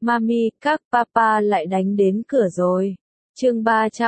Mami, các papa lại đánh đến cửa rồi. Chương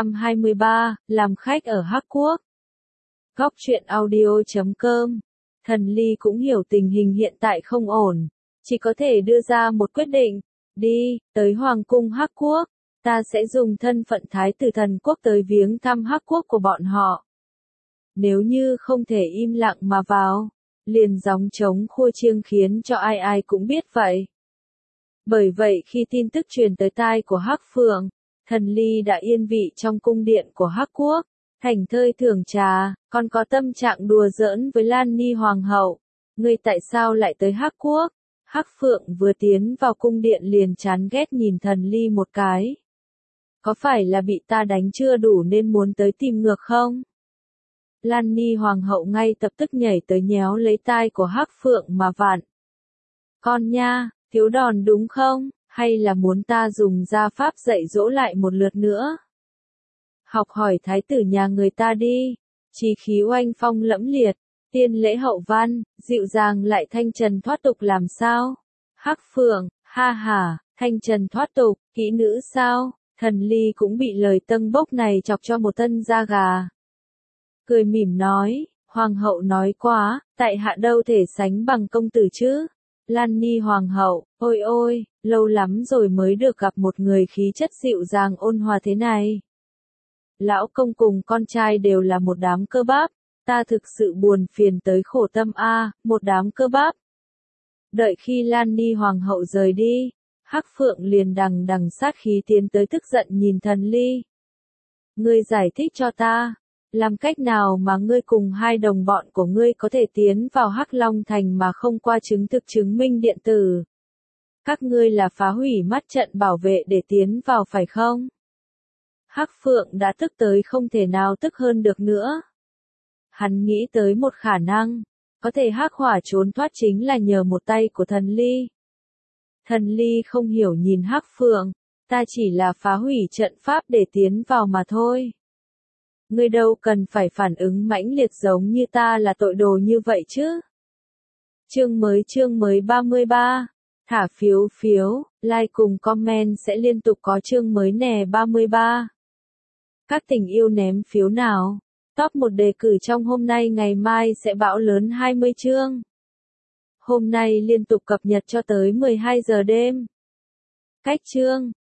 323, làm khách ở Hắc Quốc. Góc truyện audio.com. Thần Ly cũng hiểu tình hình hiện tại không ổn, chỉ có thể đưa ra một quyết định, đi, tới Hoàng cung Hắc Quốc, ta sẽ dùng thân phận Thái tử Thần Quốc tới viếng thăm Hắc Quốc của bọn họ. Nếu như không thể im lặng mà vào, liền gióng trống khua chiêng khiến cho ai ai cũng biết vậy. Bởi vậy khi tin tức truyền tới tai của Hắc Phượng, Thần Ly đã yên vị trong cung điện của Hắc Quốc, thảnh thơi thưởng trà, còn có tâm trạng đùa giỡn với Lan Ni Hoàng hậu. Ngươi tại sao lại tới Hắc Quốc? Hắc Phượng vừa tiến vào cung điện liền chán ghét nhìn Thần Ly một cái. Có phải là bị ta đánh chưa đủ nên muốn tới tìm ngược không? Lan Ni Hoàng hậu ngay lập tức nhảy tới nhéo lấy tai của Hắc Phượng mà vặn. Con nha, thiếu đòn đúng không? Hay là muốn ta dùng gia pháp dạy dỗ lại một lượt nữa? Học hỏi thái tử nhà người ta đi. Chí khí oanh phong lẫm liệt, tiên lễ hậu văn, dịu dàng lại thanh trần thoát tục làm sao? Hắc Phượng, ha ha, thanh trần thoát tục, kỹ nữ sao? Thần Ly cũng bị lời tâng bốc này chọc cho một thân da gà. Cười mỉm nói, Hoàng hậu nói quá, tại hạ đâu thể sánh bằng công tử chứ? Lan Ni Hoàng hậu, ôi ôi, lâu lắm rồi mới được gặp một người khí chất dịu dàng ôn hòa thế này. Lão công cùng con trai đều là một đám cơ bắp, ta thực sự buồn phiền tới khổ tâm a, một đám cơ bắp. Đợi khi Lan Ni Hoàng hậu rời đi, Hắc Phượng liền đằng đằng sát khí tiến tới tức giận nhìn Thần Ly. Ngươi giải thích cho ta, làm cách nào mà ngươi cùng hai đồng bọn của ngươi có thể tiến vào Hắc Long Thành mà không qua chứng thực chứng minh điện tử? Các ngươi là phá hủy mắt trận bảo vệ để tiến vào phải không? Hắc Phượng đã tức tới không thể nào tức hơn được nữa. Hắn nghĩ tới một khả năng, có thể Hắc Hỏa trốn thoát chính là nhờ một tay của Thần Ly. Thần Ly không hiểu nhìn Hắc Phượng, ta chỉ là phá hủy trận pháp để tiến vào mà thôi. Ngươi đâu cần phải phản ứng mãnh liệt giống như ta là tội đồ như vậy chứ. Chương mới 33. Thả phiếu, like cùng comment sẽ liên tục có chương mới nè 33. Các tình yêu ném phiếu nào? Top 1 đề cử trong hôm nay ngày mai sẽ bão lớn 20 chương. Hôm nay liên tục cập nhật cho tới 12 giờ đêm. Cách chương